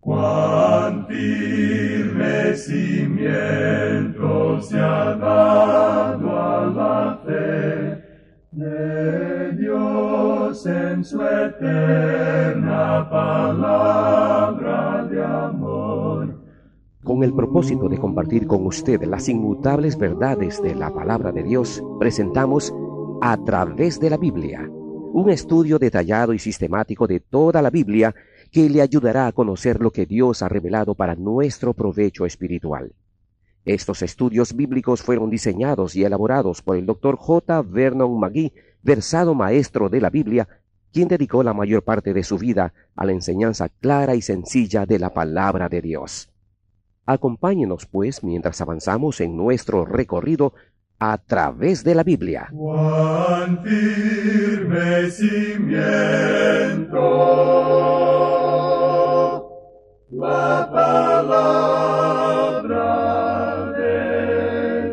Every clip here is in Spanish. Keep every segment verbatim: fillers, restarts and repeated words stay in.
Cuán firme cimiento se ha dado a la fe de Dios en su eterna palabra de amor. Con el propósito de compartir con usted las inmutables verdades de la palabra de Dios, presentamos A Través de la Biblia, un estudio detallado y sistemático de toda la Biblia que le ayudará a conocer lo que Dios ha revelado para nuestro provecho espiritual. Estos estudios bíblicos fueron diseñados y elaborados por el doctor J. Vernon McGee, versado maestro de la Biblia, quien dedicó la mayor parte de su vida a la enseñanza clara y sencilla de la palabra de Dios. Acompáñenos, pues, mientras avanzamos en nuestro recorrido a través de la Biblia. Cuán firme cimiento la palabra de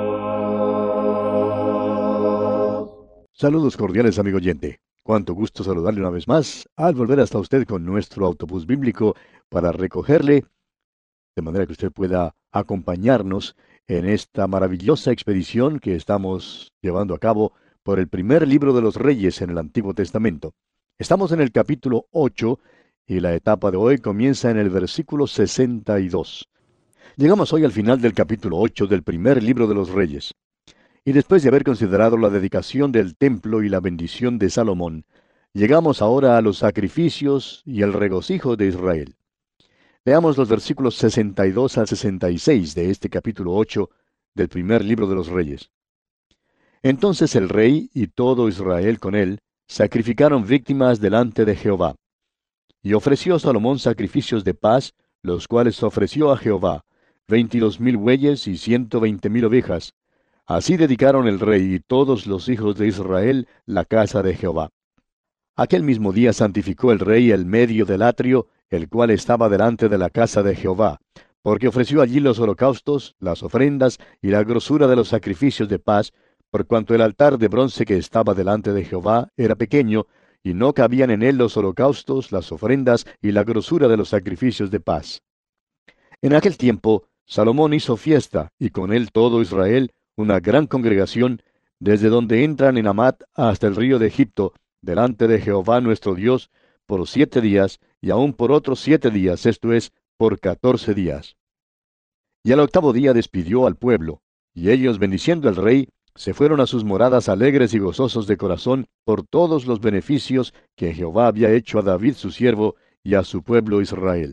Dios. Saludos cordiales, amigo oyente. Cuánto gusto saludarle una vez más al volver hasta usted con nuestro autobús bíblico para recogerle, de manera que usted pueda acompañarnos en esta maravillosa expedición que estamos llevando a cabo por el primer libro de los Reyes en el Antiguo Testamento. Estamos en el capítulo ocho y la etapa de hoy comienza en el versículo sesenta y dos. Llegamos hoy al final del capítulo ocho del primer libro de los Reyes. Y después de haber considerado la dedicación del templo y la bendición de Salomón, llegamos ahora a los sacrificios y el regocijo de Israel. Leamos los versículos sesenta y dos al sesenta y seis de este capítulo ocho del primer libro de los Reyes. Entonces el rey y todo Israel con él sacrificaron víctimas delante de Jehová. Y ofreció Salomón sacrificios de paz, los cuales ofreció a Jehová, veintidós mil bueyes y ciento veinte mil ovejas. Así dedicaron el rey y todos los hijos de Israel la casa de Jehová. Aquel mismo día santificó el rey el medio del atrio, el cual estaba delante de la casa de Jehová, porque ofreció allí los holocaustos, las ofrendas y la grosura de los sacrificios de paz, por cuanto el altar de bronce que estaba delante de Jehová era pequeño, y no cabían en él los holocaustos, las ofrendas y la grosura de los sacrificios de paz. En aquel tiempo, Salomón hizo fiesta, y con él todo Israel, una gran congregación, desde donde entran en Amat hasta el río de Egipto, delante de Jehová nuestro Dios, por siete días, y aún por otros siete días, esto es, por catorce días. Y al octavo día despidió al pueblo, y ellos, bendiciendo al rey, se fueron a sus moradas alegres y gozosos de corazón por todos los beneficios que Jehová había hecho a David su siervo y a su pueblo Israel.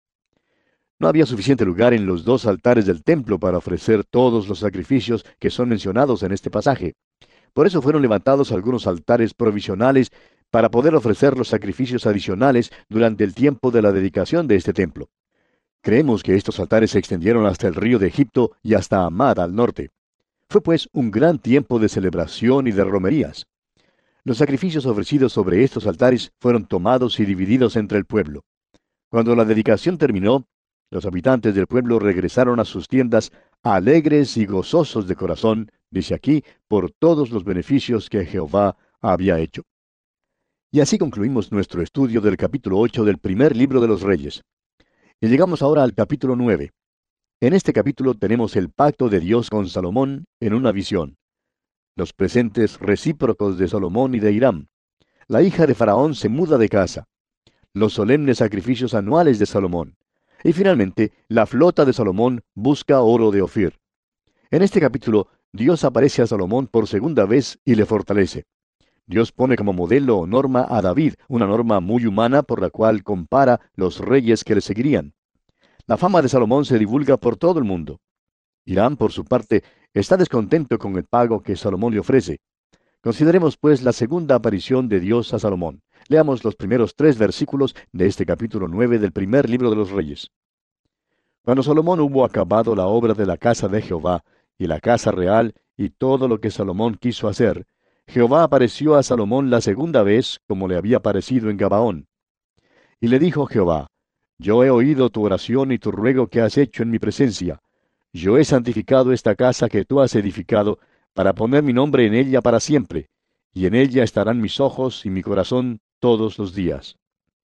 No había suficiente lugar en los dos altares del templo para ofrecer todos los sacrificios que son mencionados en este pasaje. Por eso fueron levantados algunos altares provisionales para poder ofrecer los sacrificios adicionales durante el tiempo de la dedicación de este templo. Creemos que estos altares se extendieron hasta el río de Egipto y hasta Amad al norte. Fue pues un gran tiempo de celebración y de romerías. Los sacrificios ofrecidos sobre estos altares fueron tomados y divididos entre el pueblo. Cuando la dedicación terminó, los habitantes del pueblo regresaron a sus tiendas alegres y gozosos de corazón, dice aquí, por todos los beneficios que Jehová había hecho. Y así concluimos nuestro estudio del capítulo ocho del primer libro de los Reyes. Y llegamos ahora al capítulo nueve. En este capítulo tenemos el pacto de Dios con Salomón en una visión. Los presentes recíprocos de Salomón y de Hiram. La hija de Faraón se muda de casa. Los solemnes sacrificios anuales de Salomón. Y finalmente, la flota de Salomón busca oro de Ofir. En este capítulo, Dios aparece a Salomón por segunda vez y le fortalece. Dios pone como modelo o norma a David, una norma muy humana por la cual compara los reyes que le seguirían. La fama de Salomón se divulga por todo el mundo. Hiram, por su parte, está descontento con el pago que Salomón le ofrece. Consideremos, pues, la segunda aparición de Dios a Salomón. Leamos los primeros tres versículos de este capítulo nueve del primer libro de los Reyes. Cuando Salomón hubo acabado la obra de la casa de Jehová, y la casa real, y todo lo que Salomón quiso hacer, Jehová apareció a Salomón la segunda vez, como le había parecido en Gabaón. Y le dijo Jehová: Yo he oído tu oración y tu ruego que has hecho en mi presencia. Yo he santificado esta casa que tú has edificado, para poner mi nombre en ella para siempre, y en ella estarán mis ojos y mi corazón todos los días.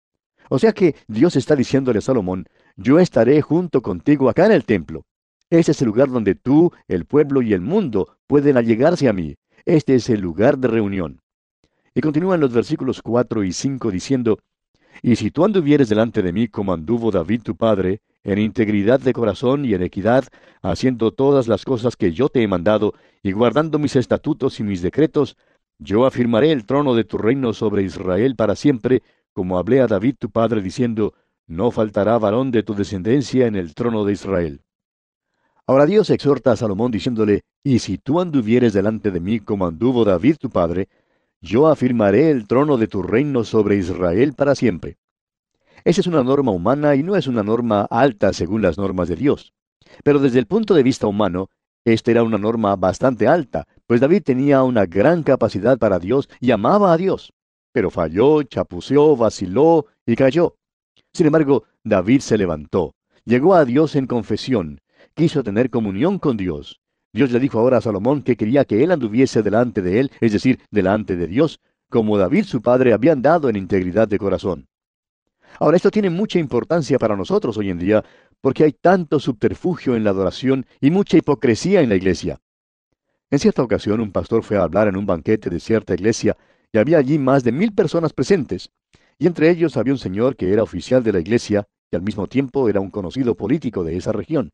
O sea que Dios está diciéndole a Salomón, yo estaré junto contigo acá en el templo. Ese es el lugar donde tú, el pueblo y el mundo pueden allegarse a mí. Este es el lugar de reunión. Y continúan los versículos cuatro y cinco diciendo, y si tú anduvieres delante de mí como anduvo David tu padre, en integridad de corazón y en equidad, haciendo todas las cosas que yo te he mandado, y guardando mis estatutos y mis decretos, yo afirmaré el trono de tu reino sobre Israel para siempre, como hablé a David tu padre, diciendo, no faltará varón de tu descendencia en el trono de Israel. Ahora Dios exhorta a Salomón diciéndole, y si tú anduvieres delante de mí como anduvo David tu padre, yo afirmaré el trono de tu reino sobre Israel para siempre. Esa es una norma humana y no es una norma alta según las normas de Dios. Pero desde el punto de vista humano, esta era una norma bastante alta, pues David tenía una gran capacidad para Dios y amaba a Dios. Pero falló, chapuceó, vaciló y cayó. Sin embargo, David se levantó, llegó a Dios en confesión, quiso tener comunión con Dios. Dios le dijo ahora a Salomón que quería que él anduviese delante de él, es decir, delante de Dios, como David su padre había andado en integridad de corazón. Ahora, esto tiene mucha importancia para nosotros hoy en día, porque hay tanto subterfugio en la adoración y mucha hipocresía en la iglesia. En cierta ocasión, un pastor fue a hablar en un banquete de cierta iglesia, y había allí más de mil personas presentes, y entre ellos había un señor que era oficial de la iglesia, y al mismo tiempo era un conocido político de esa región.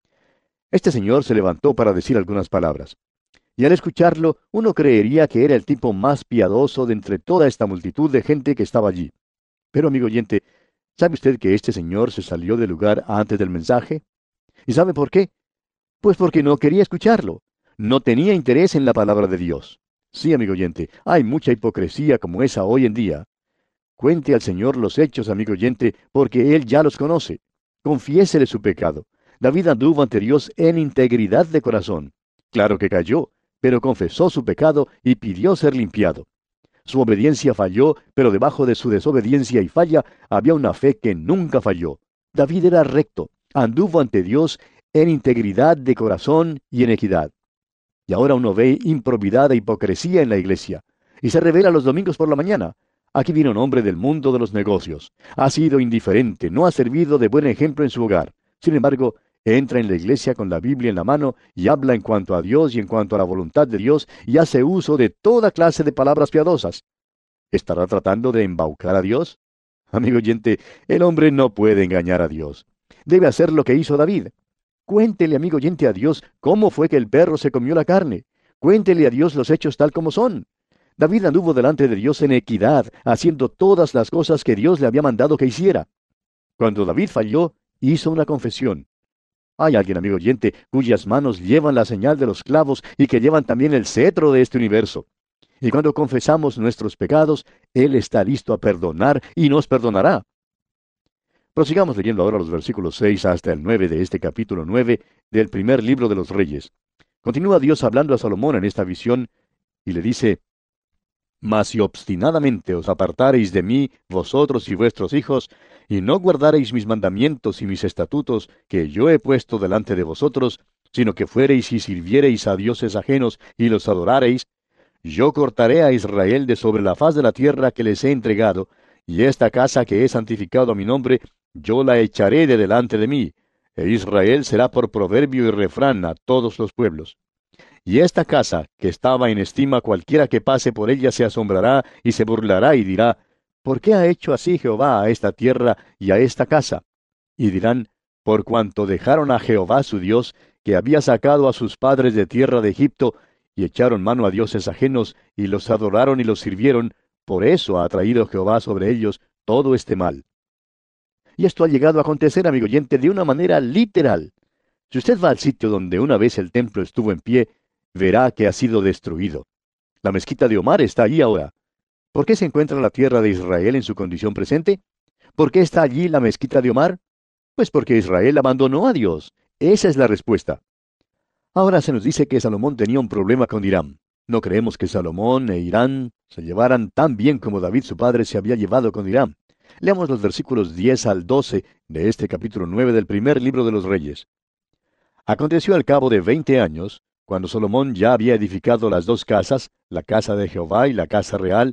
Este señor se levantó para decir algunas palabras. Y al escucharlo, uno creería que era el tipo más piadoso de entre toda esta multitud de gente que estaba allí. Pero, amigo oyente, ¿sabe usted que este señor se salió del lugar antes del mensaje? ¿Y sabe por qué? Pues porque no quería escucharlo. No tenía interés en la palabra de Dios. Sí, amigo oyente, hay mucha hipocresía como esa hoy en día. Cuente al Señor los hechos, amigo oyente, porque Él ya los conoce. Confiésele su pecado. David anduvo ante Dios en integridad de corazón. Claro que cayó, pero confesó su pecado y pidió ser limpiado. Su obediencia falló, pero debajo de su desobediencia y falla había una fe que nunca falló. David era recto, anduvo ante Dios en integridad de corazón y en equidad. Y ahora uno ve improbidad e hipocresía en la iglesia, y se revela los domingos por la mañana. Aquí viene un hombre del mundo de los negocios. Ha sido indiferente, no ha servido de buen ejemplo en su hogar. Sin embargo, entra en la iglesia con la Biblia en la mano y habla en cuanto a Dios y en cuanto a la voluntad de Dios y hace uso de toda clase de palabras piadosas. ¿Estará tratando de embaucar a Dios? Amigo oyente, el hombre no puede engañar a Dios. Debe hacer lo que hizo David. Cuéntele, amigo oyente, a Dios cómo fue que el perro se comió la carne. Cuéntele a Dios los hechos tal como son. David anduvo delante de Dios en equidad, haciendo todas las cosas que Dios le había mandado que hiciera. Cuando David falló, hizo una confesión. Hay alguien, amigo oyente, cuyas manos llevan la señal de los clavos y que llevan también el cetro de este universo. Y cuando confesamos nuestros pecados, Él está listo a perdonar y nos perdonará. Prosigamos leyendo ahora los versículos seis hasta el nueve de este capítulo nueve del primer libro de los Reyes. Continúa Dios hablando a Salomón en esta visión y le dice, Mas si obstinadamente os apartareis de mí, vosotros y vuestros hijos, y no guardareis mis mandamientos y mis estatutos que yo he puesto delante de vosotros, sino que fuereis y sirviereis a dioses ajenos y los adorareis, yo cortaré a Israel de sobre la faz de la tierra que les he entregado, y esta casa que he santificado a mi nombre, yo la echaré de delante de mí, e Israel será por proverbio y refrán a todos los pueblos. Y esta casa, que estaba en estima, cualquiera que pase por ella se asombrará y se burlará y dirá, ¿por qué ha hecho así Jehová a esta tierra y a esta casa? Y dirán, por cuanto dejaron a Jehová su Dios, que había sacado a sus padres de tierra de Egipto, y echaron mano a dioses ajenos, y los adoraron y los sirvieron, por eso ha traído Jehová sobre ellos todo este mal. Y esto ha llegado a acontecer, amigo oyente, de una manera literal. Si usted va al sitio donde una vez el templo estuvo en pie, verá que ha sido destruido. La mezquita de Omar está allí ahora. ¿Por qué se encuentra la tierra de Israel en su condición presente? ¿Por qué está allí la mezquita de Omar? Pues porque Israel abandonó a Dios. Esa es la respuesta. Ahora se nos dice que Salomón tenía un problema con Hiram. No creemos que Salomón e Hiram se llevaran tan bien como David su padre se había llevado con Hiram. Leamos los versículos diez al doce de este capítulo nueve del primer libro de los Reyes. Aconteció al cabo de veinte años, cuando Salomón ya había edificado las dos casas, la casa de Jehová y la casa real,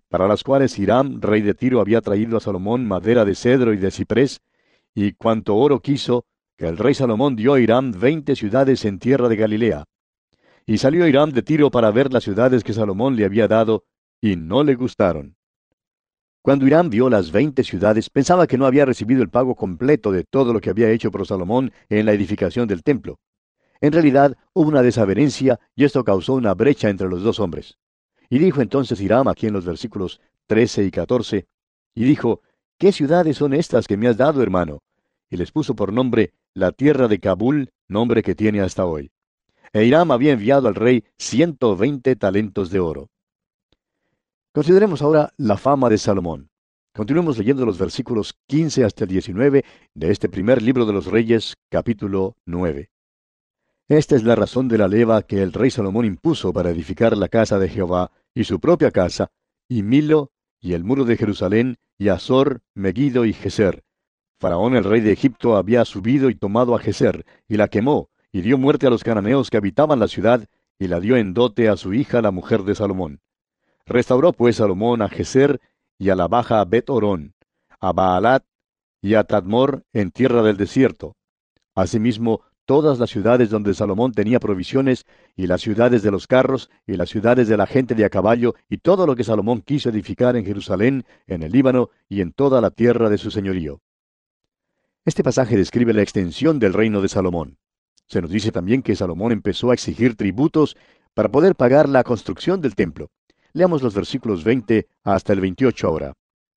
para las cuales Hiram, rey de Tiro, había traído a Salomón madera de cedro y de ciprés, y cuanto oro quiso, que el rey Salomón dio a Hiram veinte ciudades en tierra de Galilea. Y salió Hiram de Tiro para ver las ciudades que Salomón le había dado, y no le gustaron. Cuando Hiram vio las veinte ciudades, pensaba que no había recibido el pago completo de todo lo que había hecho por Salomón en la edificación del templo. En realidad, hubo una desavenencia, y esto causó una brecha entre los dos hombres. Y dijo entonces Hiram, aquí en los versículos trece y catorce, y dijo, ¿qué ciudades son estas que me has dado, hermano? Y les puso por nombre la tierra de Cabul, nombre que tiene hasta hoy. E Hiram había enviado al rey ciento veinte talentos de oro. Consideremos ahora la fama de Salomón. Continuemos leyendo los versículos quince hasta el diecinueve de este primer libro de los Reyes, capítulo nueve. Esta es la razón de la leva que el rey Salomón impuso para edificar la casa de Jehová, y su propia casa, y Milo, y el muro de Jerusalén, y Azor, Megiddo y Geser. Faraón el rey de Egipto había subido y tomado a Geser, y la quemó, y dio muerte a los cananeos que habitaban la ciudad, y la dio en dote a su hija la mujer de Salomón. Restauró pues Salomón a Geser, y a la baja Bet-Orón, a Baalat, y a Tadmor en tierra del desierto. Asimismo, todas las ciudades donde Salomón tenía provisiones, y las ciudades de los carros, y las ciudades de la gente de a caballo, y todo lo que Salomón quiso edificar en Jerusalén, en el Líbano, y en toda la tierra de su señorío. Este pasaje describe la extensión del reino de Salomón. Se nos dice también que Salomón empezó a exigir tributos para poder pagar la construcción del templo. Leamos los versículos veinte hasta el veintiocho ahora.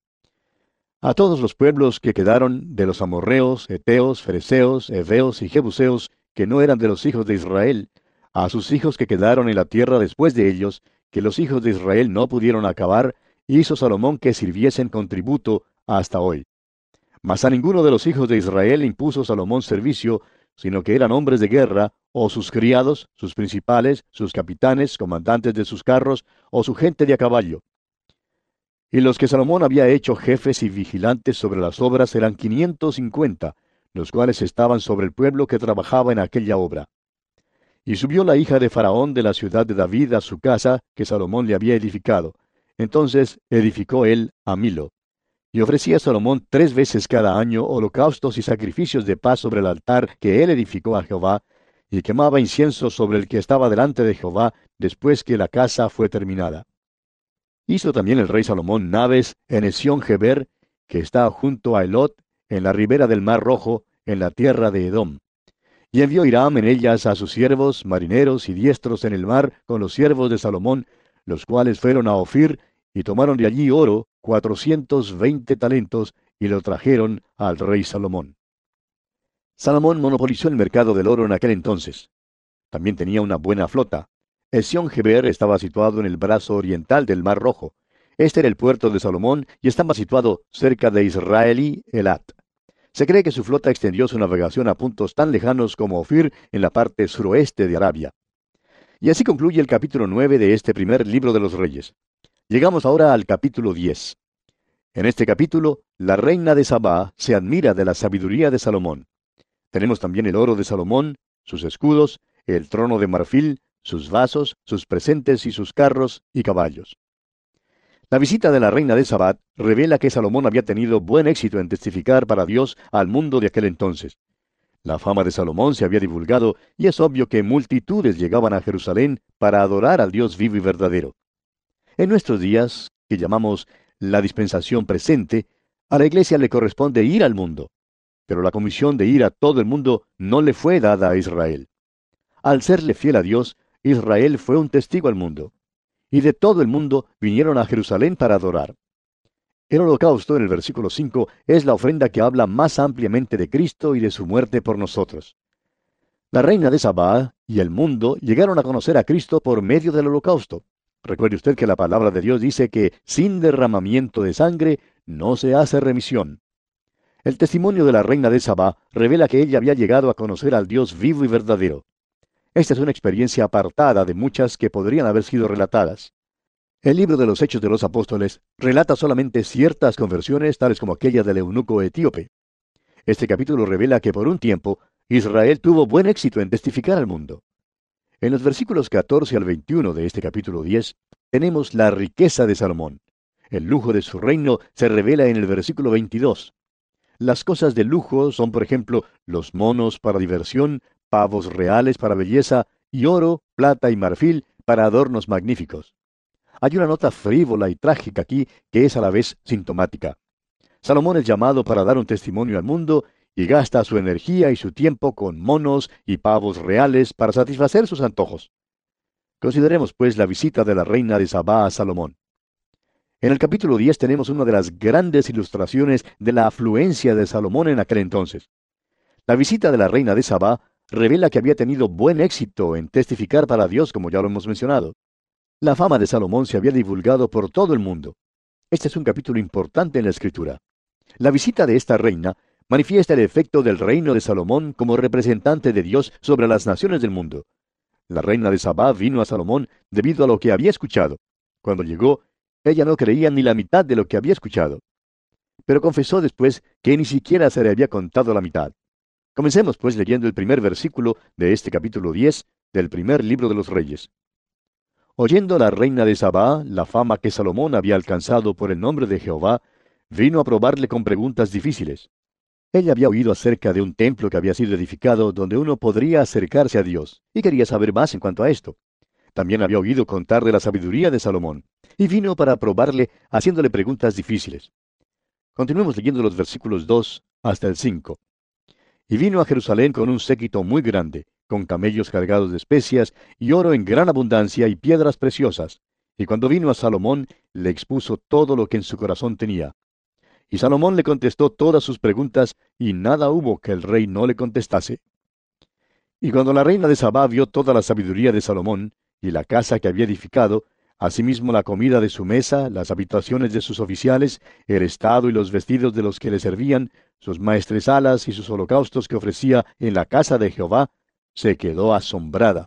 A todos los pueblos que quedaron de los amorreos, heteos, fereceos, heveos y jebuseos, que no eran de los hijos de Israel, a sus hijos que quedaron en la tierra después de ellos, que los hijos de Israel no pudieron acabar, hizo Salomón que sirviesen con tributo hasta hoy. Mas a ninguno de los hijos de Israel impuso Salomón servicio, sino que eran hombres de guerra, o sus criados, sus principales, sus capitanes, comandantes de sus carros, o su gente de a caballo. Y los que Salomón había hecho jefes y vigilantes sobre las obras eran quinientos cincuenta, los cuales estaban sobre el pueblo que trabajaba en aquella obra. Y subió la hija de Faraón de la ciudad de David a su casa, que Salomón le había edificado. Entonces edificó él a Milo. Y ofrecía a Salomón tres veces cada año holocaustos y sacrificios de paz sobre el altar que él edificó a Jehová, y quemaba incienso sobre el que estaba delante de Jehová después que la casa fue terminada. Hizo también el rey Salomón naves en Esión-Geber, que está junto a Elot, en la ribera del mar Rojo, en la tierra de Edom. Y envió Hiram en ellas a sus siervos, marineros y diestros en el mar, con los siervos de Salomón, los cuales fueron a Ofir, y tomaron de allí oro, cuatrocientos veinte talentos, y lo trajeron al rey Salomón. Salomón monopolizó el mercado del oro en aquel entonces. También tenía una buena flota. Esión-Geber estaba situado en el brazo oriental del Mar Rojo. Este era el puerto de Salomón y estaba situado cerca de Israelí Elat. Se cree que su flota extendió su navegación a puntos tan lejanos como Ofir en la parte suroeste de Arabia. Y así concluye el capítulo nueve de este primer libro de los Reyes. Llegamos ahora al capítulo diez. En este capítulo, la reina de Sabá se admira de la sabiduría de Salomón. Tenemos también el oro de Salomón, sus escudos, el trono de marfil, sus vasos, sus presentes y sus carros y caballos. La visita de la reina de Sabá revela que Salomón había tenido buen éxito en testificar para Dios al mundo de aquel entonces. La fama de Salomón se había divulgado y es obvio que multitudes llegaban a Jerusalén para adorar al Dios vivo y verdadero. En nuestros días, que llamamos la dispensación presente, a la iglesia le corresponde ir al mundo. Pero la comisión de ir a todo el mundo no le fue dada a Israel. Al serle fiel a Dios, Israel fue un testigo al mundo. Y de todo el mundo vinieron a Jerusalén para adorar. El holocausto, en el versículo cinco, es la ofrenda que habla más ampliamente de Cristo y de su muerte por nosotros. La reina de Sabá y el mundo llegaron a conocer a Cristo por medio del holocausto. Recuerde usted que la palabra de Dios dice que sin derramamiento de sangre no se hace remisión. El testimonio de la reina de Sabá revela que ella había llegado a conocer al Dios vivo y verdadero. Esta es una experiencia apartada de muchas que podrían haber sido relatadas. El libro de los Hechos de los Apóstoles relata solamente ciertas conversiones, tales como aquella del eunuco etíope. Este capítulo revela que por un tiempo Israel tuvo buen éxito en testificar al mundo. En los versículos catorce al veintiuno de este capítulo diez tenemos la riqueza de Salomón. El lujo de su reino se revela en el versículo veintidós. Las cosas de lujo son, por ejemplo, los monos para diversión, pavos reales para belleza, y oro, plata y marfil para adornos magníficos. Hay una nota frívola y trágica aquí que es a la vez sintomática. Salomón es llamado para dar un testimonio al mundo y gasta su energía y su tiempo con monos y pavos reales para satisfacer sus antojos. Consideremos, pues, la visita de la reina de Sabá a Salomón. En el capítulo diez tenemos una de las grandes ilustraciones de la afluencia de Salomón en aquel entonces. La visita de la reina de Sabá revela que había tenido buen éxito en testificar para Dios, como ya lo hemos mencionado. La fama de Salomón se había divulgado por todo el mundo. Este es un capítulo importante en la Escritura. La visita de esta reina manifiesta el efecto del reino de Salomón como representante de Dios sobre las naciones del mundo. La reina de Sabá vino a Salomón debido a lo que había escuchado. Cuando llegó, ella no creía ni la mitad de lo que había escuchado. Pero confesó después que ni siquiera se le había contado la mitad. Comencemos pues leyendo el primer versículo de este capítulo diez del primer libro de los Reyes. Oyendo la reina de Sabá la fama que Salomón había alcanzado por el nombre de Jehová, vino a probarle con preguntas difíciles. Ella había oído acerca de un templo que había sido edificado donde uno podría acercarse a Dios, y quería saber más en cuanto a esto. También había oído contar de la sabiduría de Salomón, y vino para probarle haciéndole preguntas difíciles. Continuemos leyendo los versículos dos hasta el cinco. Y vino a Jerusalén con un séquito muy grande, con camellos cargados de especias, y oro en gran abundancia, y piedras preciosas. Y cuando vino a Salomón, le expuso todo lo que en su corazón tenía. Y Salomón le contestó todas sus preguntas, y nada hubo que el rey no le contestase. Y cuando la reina de Sabá vio toda la sabiduría de Salomón, y la casa que había edificado, asimismo la comida de su mesa, las habitaciones de sus oficiales, el estado y los vestidos de los que le servían, sus maestresalas y sus holocaustos que ofrecía en la casa de Jehová, se quedó asombrada.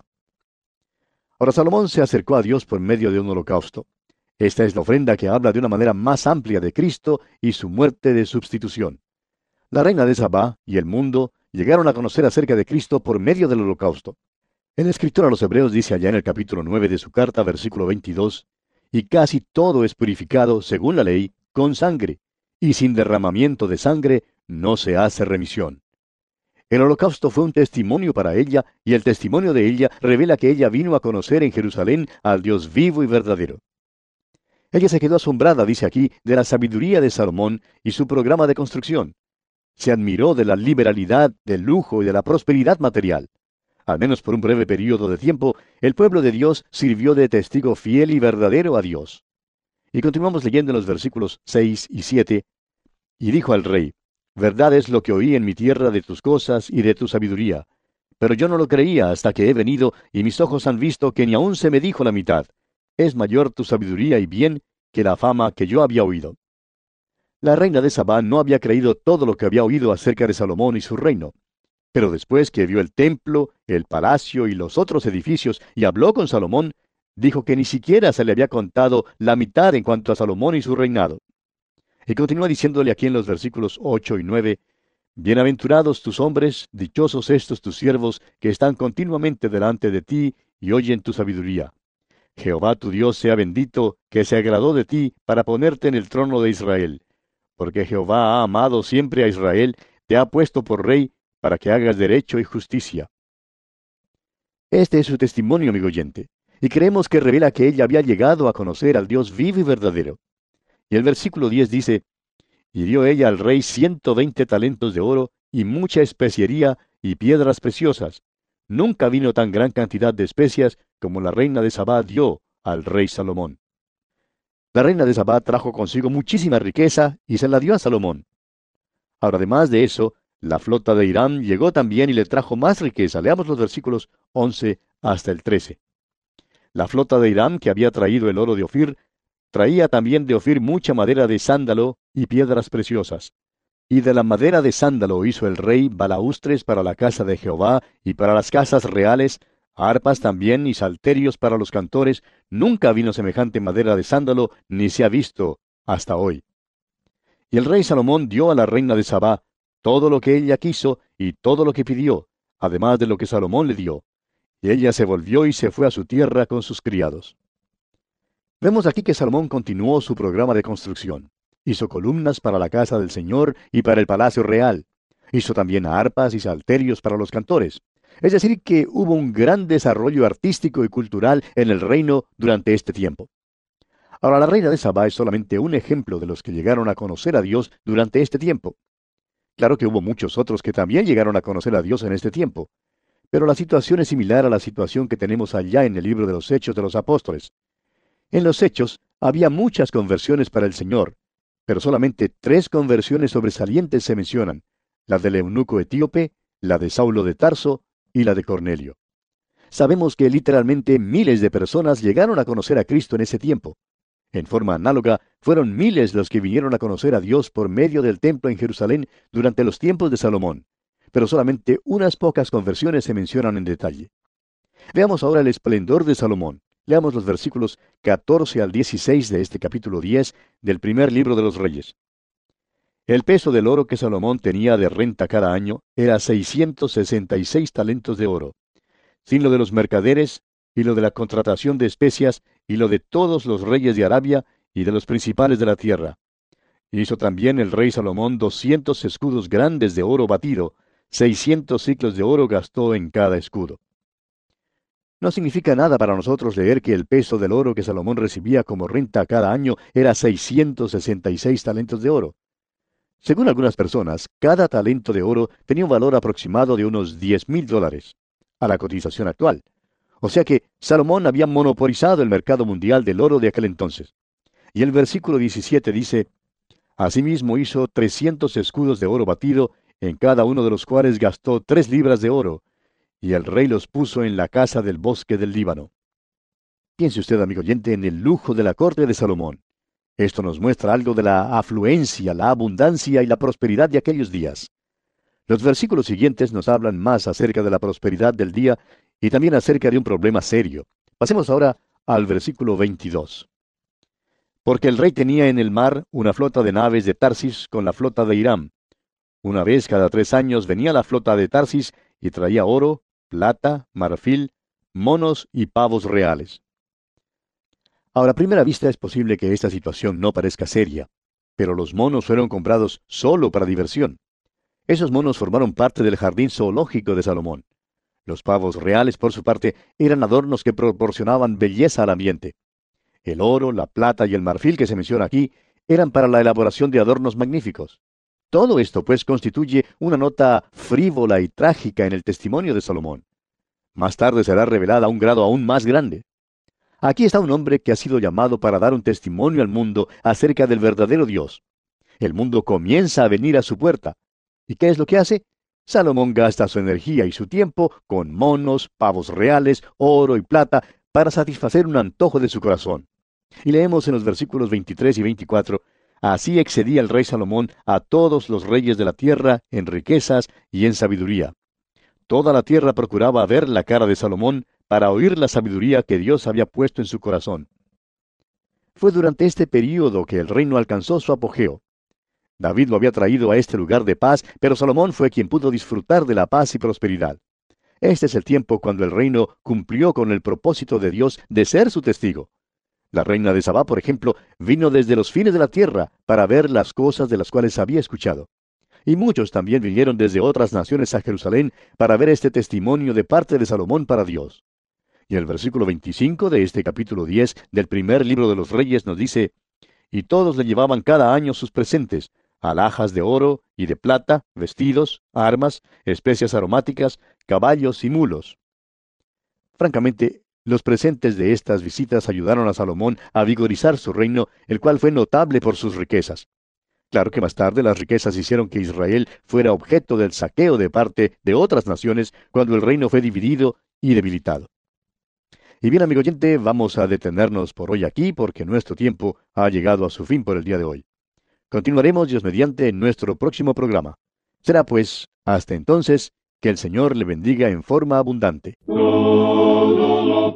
Ahora Salomón se acercó a Dios por medio de un holocausto. Esta es la ofrenda que habla de una manera más amplia de Cristo y su muerte de sustitución. La reina de Sabá y el mundo llegaron a conocer acerca de Cristo por medio del holocausto. El escritor a los Hebreos dice allá en el capítulo nueve de su carta, versículo veintidós, y casi todo es purificado, según la ley, con sangre, y sin derramamiento de sangre no se hace remisión. El holocausto fue un testimonio para ella, y el testimonio de ella revela que ella vino a conocer en Jerusalén al Dios vivo y verdadero. Ella se quedó asombrada, dice aquí, de la sabiduría de Salomón y su programa de construcción. Se admiró de la liberalidad, del lujo y de la prosperidad material. Al menos por un breve período de tiempo, el pueblo de Dios sirvió de testigo fiel y verdadero a Dios. Y continuamos leyendo en los versículos seis y siete. Y dijo al rey: Verdad es lo que oí en mi tierra de tus cosas y de tu sabiduría. Pero yo no lo creía hasta que he venido, y mis ojos han visto que ni aun se me dijo la mitad. Es mayor tu sabiduría y bien que la fama que yo había oído. La reina de Sabá no había creído todo lo que había oído acerca de Salomón y su reino. Pero después que vio el templo, el palacio y los otros edificios y habló con Salomón, dijo que ni siquiera se le había contado la mitad en cuanto a Salomón y su reinado. Y continúa diciéndole aquí en los versículos ocho y nueve, Bienaventurados tus hombres, dichosos estos tus siervos, que están continuamente delante de ti y oyen tu sabiduría. Jehová tu Dios sea bendito, que se agradó de ti para ponerte en el trono de Israel. Porque Jehová ha amado siempre a Israel, te ha puesto por rey, para que hagas derecho y justicia. Este es su testimonio, amigo oyente, y creemos que revela que ella había llegado a conocer al Dios vivo y verdadero. Y el versículo diez dice, Y dio ella al rey ciento veinte talentos de oro, y mucha especiería, y piedras preciosas. Nunca vino tan gran cantidad de especias como la reina de Sabá dio al rey Salomón. La reina de Sabá trajo consigo muchísima riqueza, y se la dio a Salomón. Ahora, además de eso, la flota de Hiram llegó también y le trajo más riqueza. Leamos los versículos once hasta el trece. La flota de Hiram, que había traído el oro de Ofir, traía también de Ofir mucha madera de sándalo y piedras preciosas. Y de la madera de sándalo hizo el rey balaustres para la casa de Jehová y para las casas reales, arpas también y salterios para los cantores. Nunca vino semejante madera de sándalo, ni se ha visto hasta hoy. Y el rey Salomón dio a la reina de Sabá todo lo que ella quiso y todo lo que pidió, además de lo que Salomón le dio. Y ella se volvió y se fue a su tierra con sus criados. Vemos aquí que Salomón continuó su programa de construcción. Hizo columnas para la casa del Señor y para el palacio real. Hizo también arpas y salterios para los cantores. Es decir, que hubo un gran desarrollo artístico y cultural en el reino durante este tiempo. Ahora, la reina de Sabá es solamente un ejemplo de los que llegaron a conocer a Dios durante este tiempo. Claro que hubo muchos otros que también llegaron a conocer a Dios en este tiempo. Pero la situación es similar a la situación que tenemos allá en el libro de los Hechos de los Apóstoles. En los Hechos había muchas conversiones para el Señor, pero solamente tres conversiones sobresalientes se mencionan: la del eunuco etíope, la de Saulo de Tarso y la de Cornelio. Sabemos que literalmente miles de personas llegaron a conocer a Cristo en ese tiempo. En forma análoga, fueron miles los que vinieron a conocer a Dios por medio del templo en Jerusalén durante los tiempos de Salomón, pero solamente unas pocas conversiones se mencionan en detalle. Veamos ahora el esplendor de Salomón. Leamos los versículos catorce al dieciséis de este capítulo diez del primer libro de los Reyes. El peso del oro que Salomón tenía de renta cada año era seiscientos sesenta y seis talentos de oro, sin lo de los mercaderes, y lo de la contratación de especias, y lo de todos los reyes de Arabia, y de los principales de la tierra. Hizo también el rey Salomón doscientos escudos grandes de oro batido, seiscientos ciclos de oro gastó en cada escudo. No significa nada para nosotros leer que el peso del oro que Salomón recibía como renta cada año era seiscientos sesenta y seis talentos de oro. Según algunas personas, cada talento de oro tenía un valor aproximado de unos diez mil dólares, a la cotización actual. O sea que Salomón había monopolizado el mercado mundial del oro de aquel entonces. Y el versículo diecisiete dice: Asimismo hizo trescientos escudos de oro batido, en cada uno de los cuales gastó tres libras de oro, y el rey los puso en la casa del bosque del Líbano. Piense usted, amigo oyente, en el lujo de la corte de Salomón. Esto nos muestra algo de la afluencia, la abundancia y la prosperidad de aquellos días. Los versículos siguientes nos hablan más acerca de la prosperidad del día y también acerca de un problema serio. Pasemos ahora al versículo veintidós. Porque el rey tenía en el mar una flota de naves de Tarsis con la flota de Hiram. Una vez cada tres años venía la flota de Tarsis y traía oro, plata, marfil, monos y pavos reales. Ahora, a primera vista es posible que esta situación no parezca seria, pero los monos fueron comprados solo para diversión. Esos monos formaron parte del jardín zoológico de Salomón. Los pavos reales, por su parte, eran adornos que proporcionaban belleza al ambiente. El oro, la plata y el marfil que se menciona aquí eran para la elaboración de adornos magníficos. Todo esto, pues, constituye una nota frívola y trágica en el testimonio de Salomón. Más tarde será revelada a un grado aún más grande. Aquí está un hombre que ha sido llamado para dar un testimonio al mundo acerca del verdadero Dios. El mundo comienza a venir a su puerta. ¿Y qué es lo que hace? Salomón gasta su energía y su tiempo con monos, pavos reales, oro y plata para satisfacer un antojo de su corazón. Y leemos en los versículos veintitrés y veinticuatro: Así excedía el rey Salomón a todos los reyes de la tierra en riquezas y en sabiduría. Toda la tierra procuraba ver la cara de Salomón para oír la sabiduría que Dios había puesto en su corazón. Fue durante este período que el reino alcanzó su apogeo. David lo había traído a este lugar de paz, pero Salomón fue quien pudo disfrutar de la paz y prosperidad. Este es el tiempo cuando el reino cumplió con el propósito de Dios de ser su testigo. La reina de Sabá, por ejemplo, vino desde los fines de la tierra para ver las cosas de las cuales había escuchado. Y muchos también vinieron desde otras naciones a Jerusalén para ver este testimonio de parte de Salomón para Dios. Y el versículo veinticinco de este capítulo diez del primer libro de los Reyes nos dice: Y todos le llevaban cada año sus presentes, alhajas de oro y de plata, vestidos, armas, especias aromáticas, caballos y mulos. Francamente, los presentes de estas visitas ayudaron a Salomón a vigorizar su reino, el cual fue notable por sus riquezas. Claro que más tarde las riquezas hicieron que Israel fuera objeto del saqueo de parte de otras naciones cuando el reino fue dividido y debilitado. Y bien, amigo oyente, vamos a detenernos por hoy aquí porque nuestro tiempo ha llegado a su fin por el día de hoy. Continuaremos, Dios mediante, en nuestro próximo programa. Será pues, hasta entonces, que el Señor le bendiga en forma abundante. Todo lo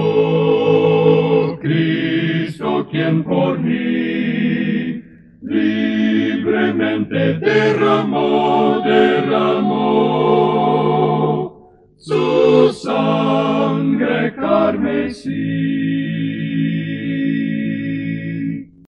pagó Cristo, quien por mí libremente derramó, derramó su sangre carmesí.